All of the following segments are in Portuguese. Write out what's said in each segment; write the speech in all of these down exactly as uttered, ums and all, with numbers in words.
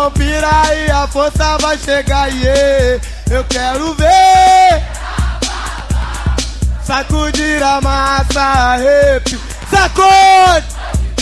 com pira e a força vai chegar, yeah. Eu quero ver sacudir a massa, arrepio, sacode.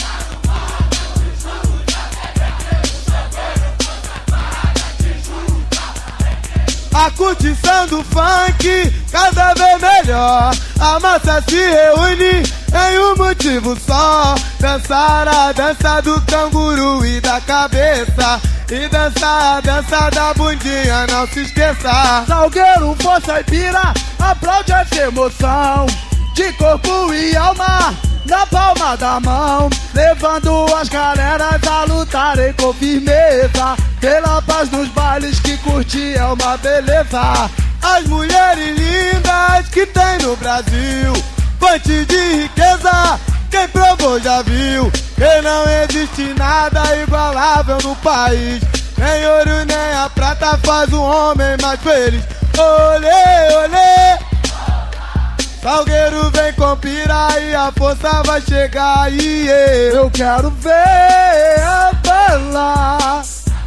A curtição do funk cada vez melhor. A massa se reúne em um motivo só: dançar a dança do canguru e da cabeça, e dançar a dança da bundinha, não se esqueça. Salgueiro, força e pira, aplaude essa emoção, de corpo e alma na palma da mão, levando as galeras a lutarem com firmeza pela paz nos bailes, que curtir é uma beleza. As mulheres lindas que tem no Brasil, fonte de riqueza, quem provou já viu, que não existe nada igualável no país. Nem ouro nem a prata faz um homem mais feliz. Olê, olê, Salgueiro vem com pira e a força vai chegar, yeah. Eu quero ver a bala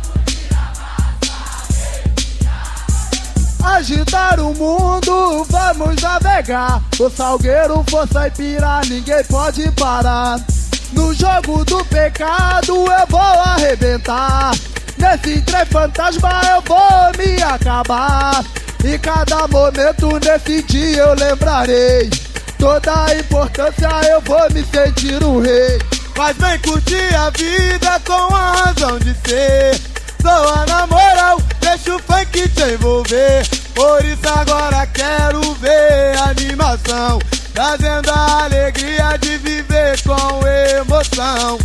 agitar o mundo, vamos navegar. O Salgueiro, força e pira, ninguém pode parar. No jogo do pecado eu vou arrebentar, nesse trem fantasma eu vou me acabar. E cada momento nesse dia eu lembrarei, toda a importância eu vou me sentir um rei. Mas vem curtir a vida com a razão de ser, zoa na moral, deixa o funk te envolver. Por isso agora quero ver a animação, trazendo a alegria de viver com emoção.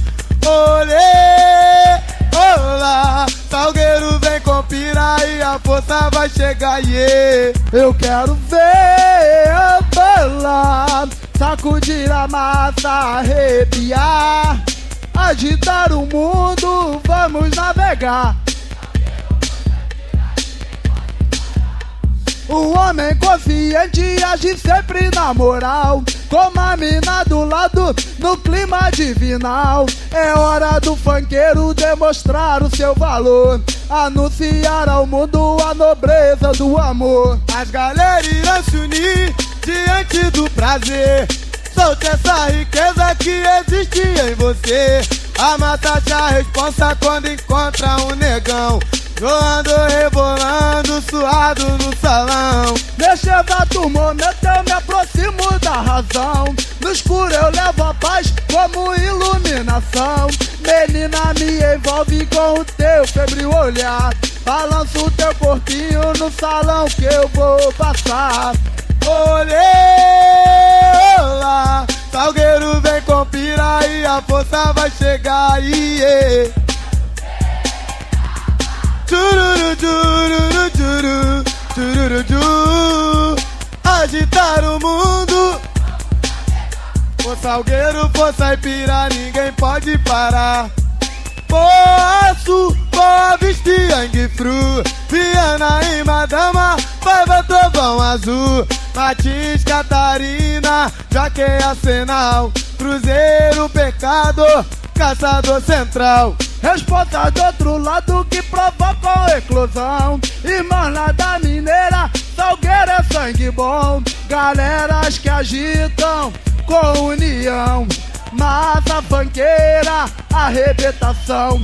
Olê, olá, Salgueiro vem com pira e a força vai chegar, yeah. Eu quero ver a bala sacudir a massa, arrepiar, agitar o mundo, vamos navegar. Um homem confiante age sempre na moral, com a mina do lado no clima divinal. É hora do funkeiro demonstrar o seu valor, anunciar ao mundo a nobreza do amor. As galera irão se unir diante do prazer, solte essa riqueza que existe em você. A mata já responsa quando encontra um negão, voando, rebolando, suado no salão. Neste exato momento eu me aproximo da razão, no escuro eu levo a paz como iluminação. Menina, me envolve com o teu febril olhar, balança o teu corpinho no salão que eu vou passar. Olê, olá, Salgueiro vem com pira e a força vai chegar, yeah. Tururu, tururu, tururu, tururu, tururu, agitar o mundo. O Salgueiro, força e pira, ninguém pode parar. Poço, Boa Vista e Anguifru, Viana e Madama, Paiva, Trovão Azul, Martins, Catarina, Jaqueia, Senal, Cruzeiro, Pecado, Caçador Central. Resposta do outro lado que provocam eclosão, Irmã da Mineira, Salgueiro é sangue bom. Galeras que agitam com união, massa funkeira, arrebentação.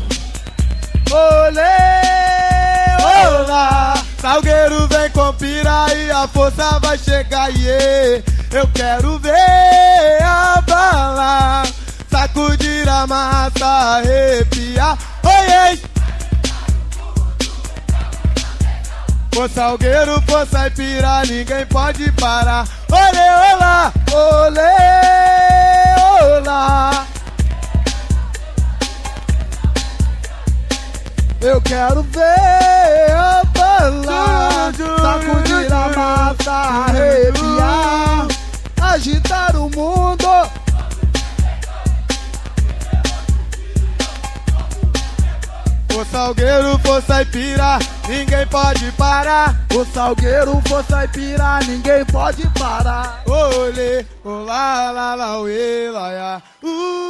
Olê, olá, Salgueiro vem com pira e a força vai chegar, yeah. Eu quero ver a bala sacudir a massa, arrepiar, oi, o Salgueiro, força e pira, ninguém pode parar. Olê, olá, olê, olá. Eu quero ver a bala sacudir a massa, arrepiar, agitar o mundo. O Salgueiro, força e pira, ninguém pode parar. O Salgueiro, força e pira, ninguém pode parar. Olê, olá, lá, lá, uê, lá, lá, uh.